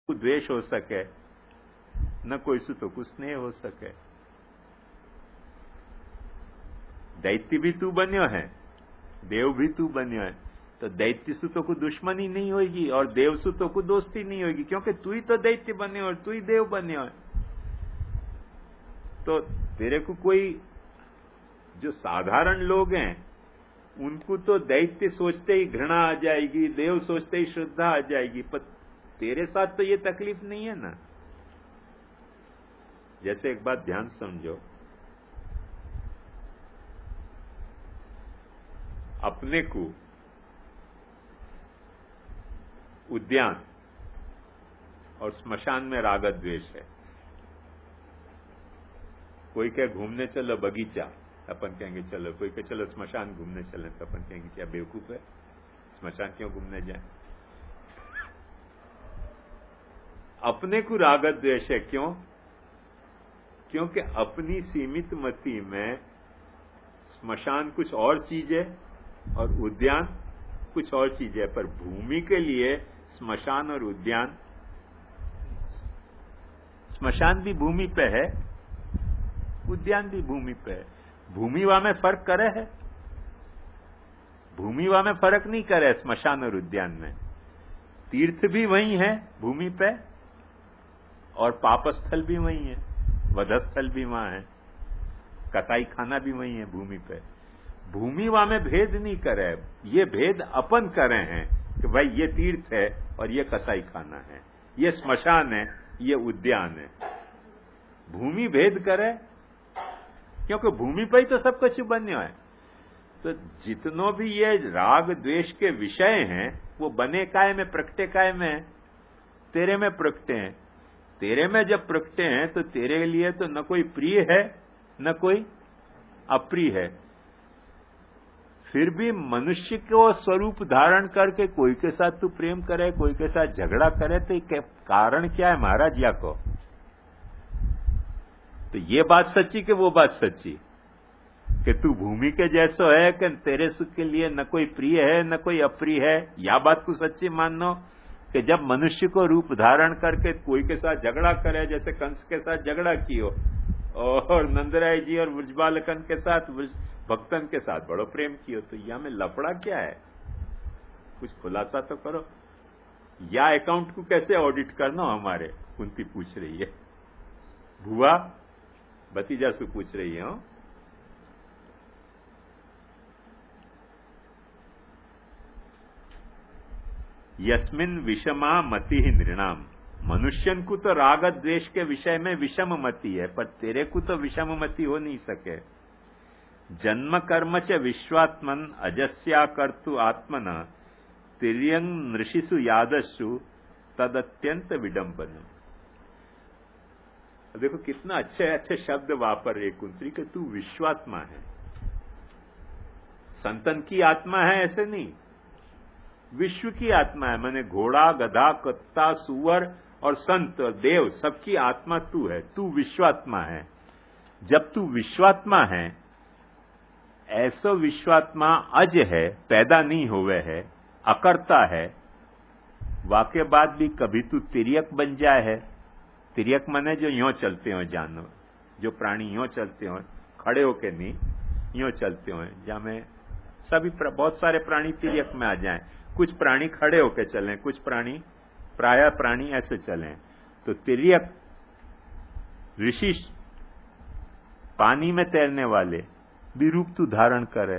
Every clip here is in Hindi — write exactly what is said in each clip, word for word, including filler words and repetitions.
को द्वेष हो सके, न कोई सुतो को स्नेह हो सके। दैत्य भी तू बन्यो है, देव भी तू बन्यो है, तो दैत्य सुतों को दुश्मनी नहीं होगी और देव सुतों को दोस्ती नहीं होगी, क्योंकि तू ही तो दैत्य बने और तू ही देव बने हो। तो तेरे को कोई जो साधारण लोग हैं उनको तो दैत्य सोचते ही घृणा आ जाएगी, देव सोचते ही श्रद्धा आ जाएगी, पर तेरे साथ तो ये तकलीफ नहीं है ना। जैसे एक बात ध्यान समझो, अपने को उद्यान और स्मशान में राग द्वेष है। कोई कहे घूमने चलो बगीचा, अपन कहेंगे चलो। कोई कहे चलो स्मशान घूमने चले, तो अपन कहेंगे क्या बेवकूफ है, स्मशान क्यों घूमने जाए। अपने को राग द्वेष है, क्यों? क्योंकि अपनी सीमित मति में स्मशान कुछ और चीज है और उद्यान कुछ और चीज है। पर भूमि के लिए स्मशान और उद्यान, स्मशान भी भूमि पे है, उद्यान भी भूमि पे है। भूमि वा में फर्क करे है, भूमि वा में फर्क नहीं करे स्मशान और उद्यान में। तीर्थ भी वही है भूमि पे और पापस्थल भी वही है, वधस्थल भी वहां है, कसाई खाना भी वही है भूमि पे। भूमि वा में भेद नहीं करे, ये भेद अपन करे हैं कि भाई ये तीर्थ है और ये कसाई खाना है, ये स्मशान है, ये उद्यान है। भूमि भेद करे, क्योंकि भूमि पर ही तो सब कुछ बन्यो है। तो जितनों भी ये राग द्वेष के विषय हैं वो बने काय में, प्रकटे काय में, तेरे में प्रकटे हैं। तेरे में जब प्रकटे हैं तो तेरे लिए तो न कोई प्रिय है न कोई अप्रिय है। फिर भी मनुष्य को स्वरूप धारण करके कोई के साथ तू प्रेम करे, कोई के साथ झगड़ा करे, तो कारण क्या है महाराज? या को तो ये बात सच्ची कि वो बात सच्ची कि तू भूमि के जैसो है कि तेरे सुख के लिए न कोई प्रिय है न कोई अप्रिय है, या बात को सच्ची मानो कि जब मनुष्य को रूप धारण करके कोई के साथ झगड़ा करे, जैसे कंस के साथ झगड़ा कियो और नंदराय जी और ब्रजबालकन के साथ, भक्तन के साथ बड़ो प्रेम कियो, तो या में लफड़ा क्या है? कुछ खुलासा तो करो। या अकाउंट को कैसे ऑडिट करना हमारे? कुंती पूछ रही है। भुआ भतीजा से पूछ रही है। यस्मिन विषमा मति ही नृणाम। मनुष्यन को तो राग द्वेष के विषय में विषम मति है, पर तेरे को तो विषम मति हो नहीं सके। जन्म कर्म च विश्वात्मन अजस्या कर्तु आत्मना तिर्यंग नृषिषु यादस्सु तदत्यंत विडंबन। देखो कितना अच्छे अच्छे शब्द वापर रहे कुंती कि तू विश्वात्मा है। संतन की आत्मा है ऐसे नहीं, विश्व की आत्मा है। मैंने घोड़ा, गधा, कुत्ता, सुअर और संत और देव सबकी आत्मा तू है, तू विश्वात्मा है। जब तू विश्वात्मा है, ऐसो विश्वात्मा अज है, पैदा नहीं हुए है, अकर्ता है, वाके बाद भी कभी तू तिर्यक बन जाए है। तिर्यक माने जो यों चलते हो जानवर, जो प्राणी यों चलते हो, खड़े होके नहीं, यों चलते हो। जहां में सभी बहुत सारे प्राणी तिर्यक में आ जाएं। कुछ प्राणी खड़े होके चलें, कुछ प्राणी, प्रायः प्राणी ऐसे चलें। तो तिर्यक ऋषि, पानी में तैरने वाले भी रूप तू धारण करे।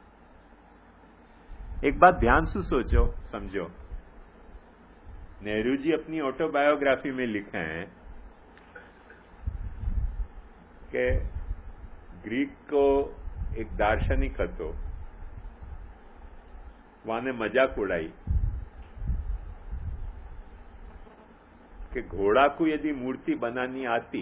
एक बात ध्यान से सोचो, समझो। नेहरू जी अपनी ऑटोबायोग्राफी में लिखे हैं कि ग्रीक को एक दार्शनिक હતો, वाने मजाक उड़ाई कि घोड़ा को यदि मूर्ति बनानी आती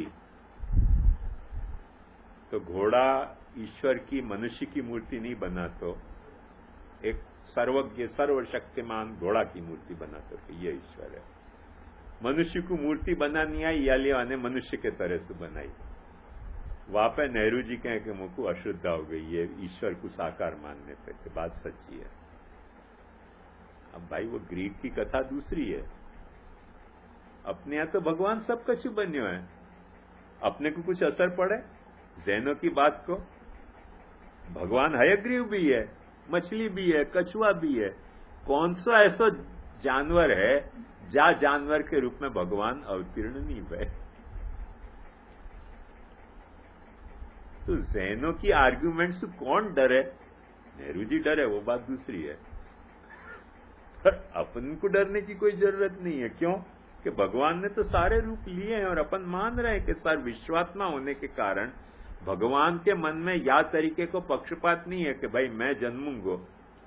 तो घोड़ा ईश्वर की, मनुष्य की मूर्ति नहीं बनातो, एक सर्वज्ञ सर्वशक्तिमान घोड़ा की मूर्ति बनाते कि ये ईश्वर है। मनुष्य को मूर्ति बनानी आई, या लिया ने मनुष्य के तरह से बनाई। वहां पे नेहरू जी कहें कि मुझको अशुद्ध हो गई ये ईश्वर को साकार मानने पे, कि बात सच्ची है। अब भाई वो ग्रीक की कथा दूसरी है, अपने यहां तो भगवान सब कछु बन्यो है, अपने को कुछ असर पड़े जैनों की बात को? भगवान हयग्रीव भी है, मछली भी है, कछुआ भी है। कौन सा ऐसा जानवर है जा जानवर के रूप में भगवान अवतीर्ण नहीं हुए? तो जैनों की आर्ग्यूमेंट से कौन डरे? नेहरू जी डरे, वो बात दूसरी है, पर अपन को डरने की कोई जरूरत नहीं है। क्यों? कि भगवान ने तो सारे रूप लिए हैं और अपन मान रहे हैं कि सर विश्वात्मा होने के कारण भगवान के मन में या तरीके को पक्षपात नहीं है कि भाई मैं जन्मूंगा।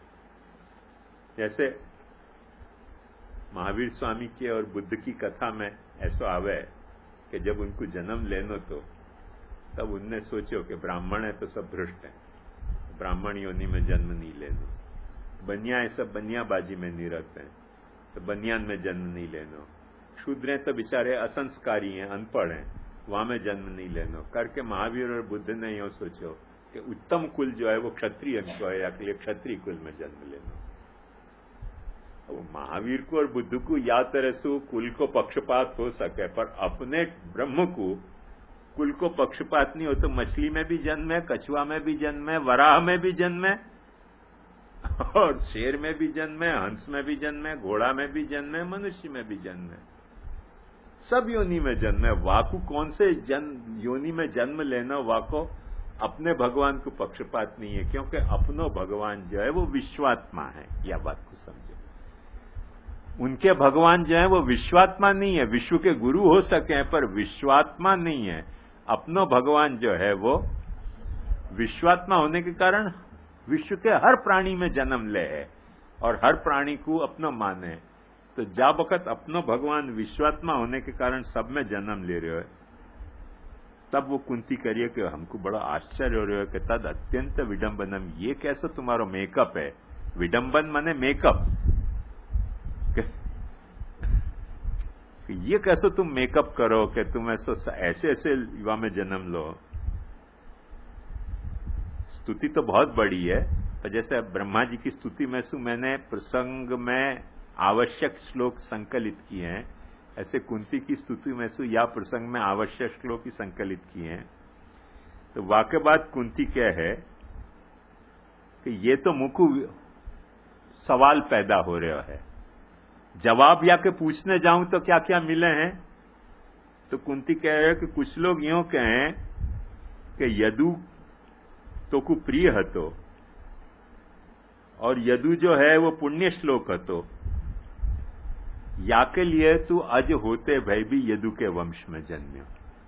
जैसे महावीर स्वामी की और बुद्ध की कथा में ऐसा आवे कि जब उनको जन्म लेनो तो तब उनने सोचो कि ब्राह्मण है तो सब भ्रष्ट है, ब्राह्मण योनि में जन्म नहीं लेनो, बनिया है सब बनियाबाजी में निरत हैं तो बनियान में जन्म नहीं लेनो, शूद्र हैं तो बेचारे असंस्कारी हैं, अनपढ़ हैं, वहां में जन्म नहीं लेनो। करके महावीर और बुद्ध ने यो सोचो कि उत्तम कुल जो है वो क्षत्रिय को है, या क्षत्रिय कुल में जन्म लेनो। वो महावीर को और बुद्ध को या तरह से कुल को पक्षपात हो सके, पर अपने ब्रह्म को कुल को पक्षपात नहीं हो तो मछली में भी जन्म है, कछुआ में भी जन्म है, वराह में भी जन्म है, और शेर में भी जन्म है, हंस में भी जन्म है, घोड़ा में भी जन्म है, मनुष्य में भी जन्म है, सब योनि में जन्म है। वाकु कौन से जन्म योनि में जन्म लेना, वाको अपने भगवान को पक्षपात नहीं है, क्योंकि अपनो भगवान जो है वो विश्वात्मा है। यह बात को समझो, उनके भगवान जो है वो विश्वात्मा नहीं है, विश्व के गुरु हो सके पर विश्वात्मा नहीं है। अपनो भगवान जो है वो विश्वात्मा होने के कारण विश्व के हर प्राणी में जन्म ले है और हर प्राणी को अपनो माने। तो जा वक्त अपनो भगवान विश्वात्मा होने के कारण सब में जन्म ले रहे हो, तब वो कुंती करिए कि हमको बड़ा आश्चर्य हो रहा है कि तद अत्यंत विडंबनम, ये कैसा तुम्हारा मेकअप है? विडंबन माने मेकअप, ये कैसे तुम मेकअप करो कि तुम ऐसे ऐसे ऐसे युवा में जन्म लो। स्तुति तो बहुत बड़ी है, पर जैसे ब्रह्मा जी की स्तुति में से मैंने प्रसंग में आवश्यक श्लोक संकलित किए हैं, ऐसे कुंती की स्तुति में से या प्रसंग में आवश्यक श्लोक ही संकलित किए हैं। तो वाकई बात कुंती क्या है कि ये तो मुकु सवाल पैदा हो रहा है, जवाब या के पूछने जाऊं तो क्या क्या मिले हैं। तो कुंती कह रहे कि कुछ लोग यूं कहें कि यदु तो को प्रिय हतो और यदु जो है वो पुण्य श्लोक हतो, या के लिए तू अज होते भय भी यदु के वंश में जन्म्यो,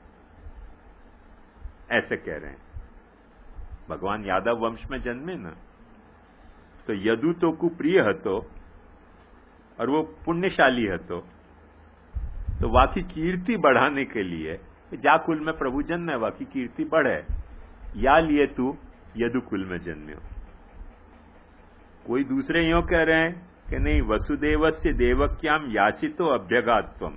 ऐसे कह रहे हैं। भगवान यादव वंश में जन्मे ना, तो यदु तो को प्रिय हतो और वो पुण्यशाली हतो, तो वाकी कीर्ति बढ़ाने के लिए जा कुल में प्रभु जन्म है, वाकी कीर्ति बढ़े, या लिए तू यदु कुल में जन्म्यो। कोई दूसरे यूं कह रहे हैं कि नहीं, वसुदेवस्य देवक्याम याचितो अभ्यगात्वम,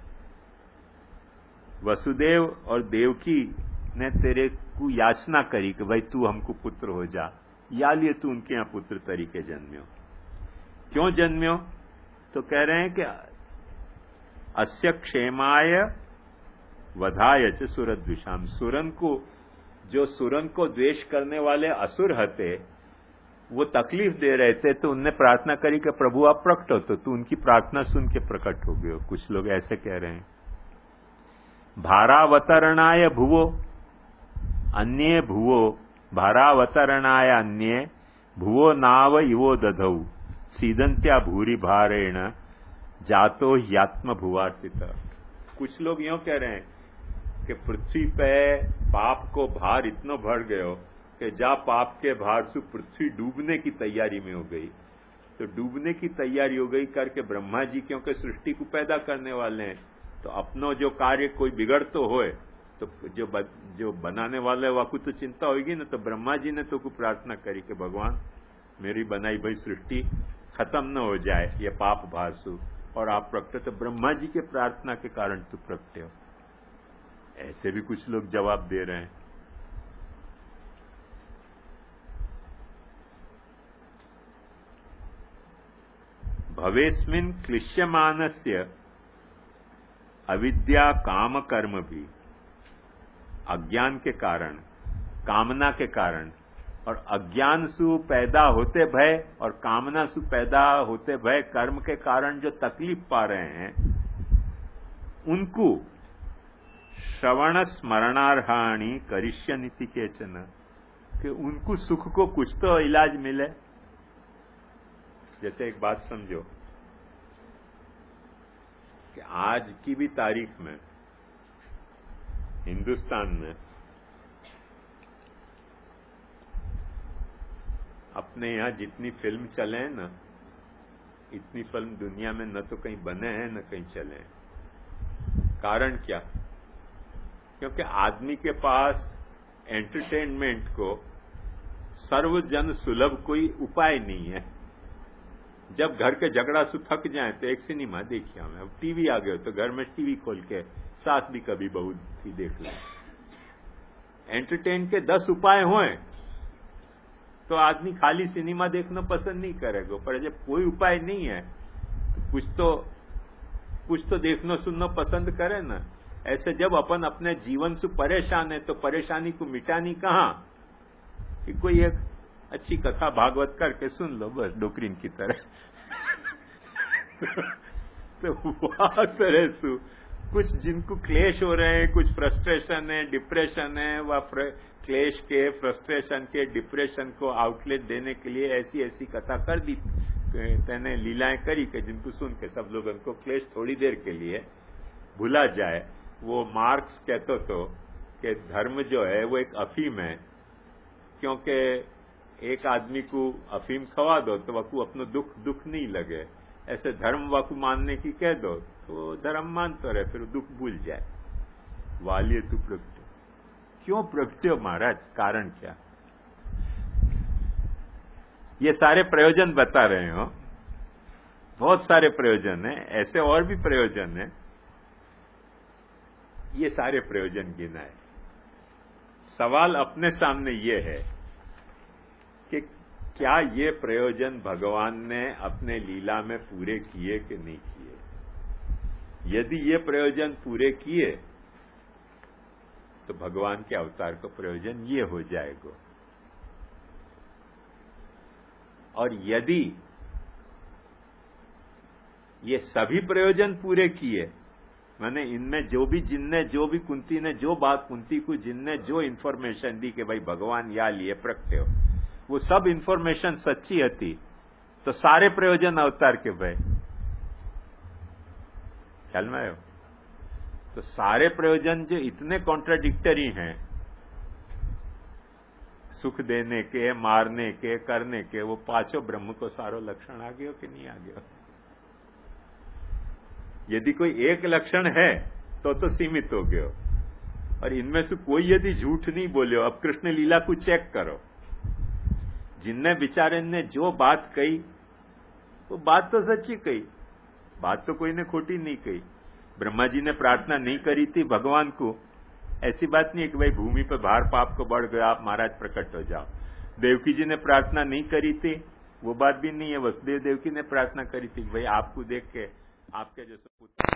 वसुदेव और देवकी ने तेरे को याचना करी कि भाई तू हमको पुत्र हो जा, या लिए तू उनके यहां पुत्र तरीके जन्म्यो। क्यों जन्म्यो? तो कह रहे हैं कि अस्य क्षेमाय वधाय च सुरद्विषाम, सुरन को जो सुरन को द्वेष करने वाले असुर हते वो तकलीफ दे रहे थे, तो उनने प्रार्थना करी कि प्रभु आप प्रकट हो, तो तू उनकी प्रार्थना सुन के प्रकट हो गए हो। कुछ लोग ऐसे कह रहे हैं। भारावतरणाय भुवो अन्ये भुवो, भारावतरणाय अन्ये भुवो नाव इवो दधौ सीदंत्या भूरि भारेण जातो ह्यात्म भुवार्थित। कुछ लोग यूं कह रहे हैं कि पृथ्वी पे पाप को भार इतना बढ़ गयो कि जा पाप के भार से पृथ्वी डूबने की तैयारी में हो गई। तो डूबने की तैयारी हो गई करके ब्रह्मा जी क्योंकि सृष्टि को पैदा करने वाले हैं, तो अपनो जो कार्य कोई बिगड़ तो होए, तो जो ब, जो बनाने वाले वाकू तो चिंता होगी ना। तो ब्रह्मा जी ने तो को प्रार्थना करी कि भगवान मेरी बनाई भाई सृष्टि खत्म न हो जाए ये पाप भासु, और आप प्रकट, तो ब्रह्मा जी के प्रार्थना के कारण तू प्रकटे हो। ऐसे भी कुछ लोग जवाब दे रहे हैं। भवेस्मिन् क्लिश्यमानस्य अविद्या काम कर्म भी अज्ञान के कारण, कामना के कारण, और अज्ञान सु पैदा होते भय और कामना सु पैदा होते भय कर्म के कारण जो तकलीफ पा रहे हैं, उनको श्रवण स्मरणार्हाणी करिष्यनिति केचन, कि उनको सुख को कुछ तो इलाज मिले। जैसे एक बात समझो कि आज की भी तारीख में हिंदुस्तान में अपने यहां जितनी फिल्म चले हैं ना, इतनी फिल्म दुनिया में न तो कहीं बने हैं न कहीं चले हैं। कारण क्या? क्योंकि आदमी के पास एंटरटेनमेंट को सर्वजन सुलभ कोई उपाय नहीं है। जब घर के झगड़ा से थक जाए तो एक सिनेमा देखिए हमें, अब टीवी आ गए तो घर में टीवी खोल के सास भी कभी बहू भी देख ले। एंटरटेन के दस उपाय हों तो आदमी खाली सिनेमा देखना पसंद नहीं करेगा, पर जब कोई उपाय नहीं है तो कुछ तो कुछ तो देखना सुनना पसंद करे ना। ऐसे जब अपन अपने जीवन से परेशान है तो परेशानी को मिटानी कहां कि कोई एक अच्छी कथा भागवत करके सुन लो बस, डोकरीन की तरह। तो वहां तरह से कुछ जिनको क्लेश हो रहे हैं, कुछ फ्रस्ट्रेशन है, डिप्रेशन है, वह क्लेश के, फ्रस्ट्रेशन के, डिप्रेशन को आउटलेट देने के लिए ऐसी ऐसी कथा कर दी, तेने लीलाएं करी कि जिनको सुन के सब लोगों को क्लेश थोड़ी देर के लिए भुला जाए। वो मार्क्स कहते तो कि धर्म जो है वो एक अफीम है, क्योंकि एक आदमी को अफीम खवा दो तो वह अपनो दुख दुख नहीं लगे, ऐसे धर्म वाकू मानने की कह दो तो धर्म मानता रहे, फिर दुख भूल जाए। वालिए तू प्रगट्यो, क्यों प्रगट्यो महाराज? कारण क्या? ये सारे प्रयोजन बता रहे हो, बहुत सारे प्रयोजन है, ऐसे और भी प्रयोजन है, ये सारे प्रयोजन गिना है। सवाल अपने सामने ये है कि क्या ये प्रयोजन भगवान ने अपने लीला में पूरे किए कि नहीं किए? यदि ये प्रयोजन पूरे किए तो भगवान के अवतार का प्रयोजन ये हो जाएगा, और यदि ये सभी प्रयोजन पूरे किए, माने इनमें जो भी जिनने जो भी कुंती ने जो बात कुंती को जिनने जो इंफॉर्मेशन दी कि भाई भगवान या लिए प्रगटे हो, वो सब इंफॉर्मेशन सच्ची हती तो सारे प्रयोजन अवतार के भय। ख्याल में आयो? तो सारे प्रयोजन जो इतने कॉन्ट्राडिक्टरी हैं, सुख देने के, मारने के, करने के, वो पांचों ब्रह्म को सारो लक्षण आ गयो कि नहीं आ गयो? यदि कोई एक लक्षण है तो तो सीमित हो गयो, और इनमें से कोई यदि झूठ नहीं बोलियो। अब कृष्ण लीला को चेक करो, जिनने बेचारे ने जो बात कही वो बात तो सच्ची कही, बात तो कोई ने खोटी नहीं कही। ब्रह्मा जी ने प्रार्थना नहीं करी थी भगवान को, ऐसी बात नहीं है कि भाई भूमि पर भार पाप को बढ़ गया, आप महाराज प्रकट हो जाओ। देवकी जी ने प्रार्थना नहीं करी थी, वो बात भी नहीं है। वसुदेव देवकी ने प्रार्थना करी थी कि भाई आपको देख के आपके जैसे पुत्र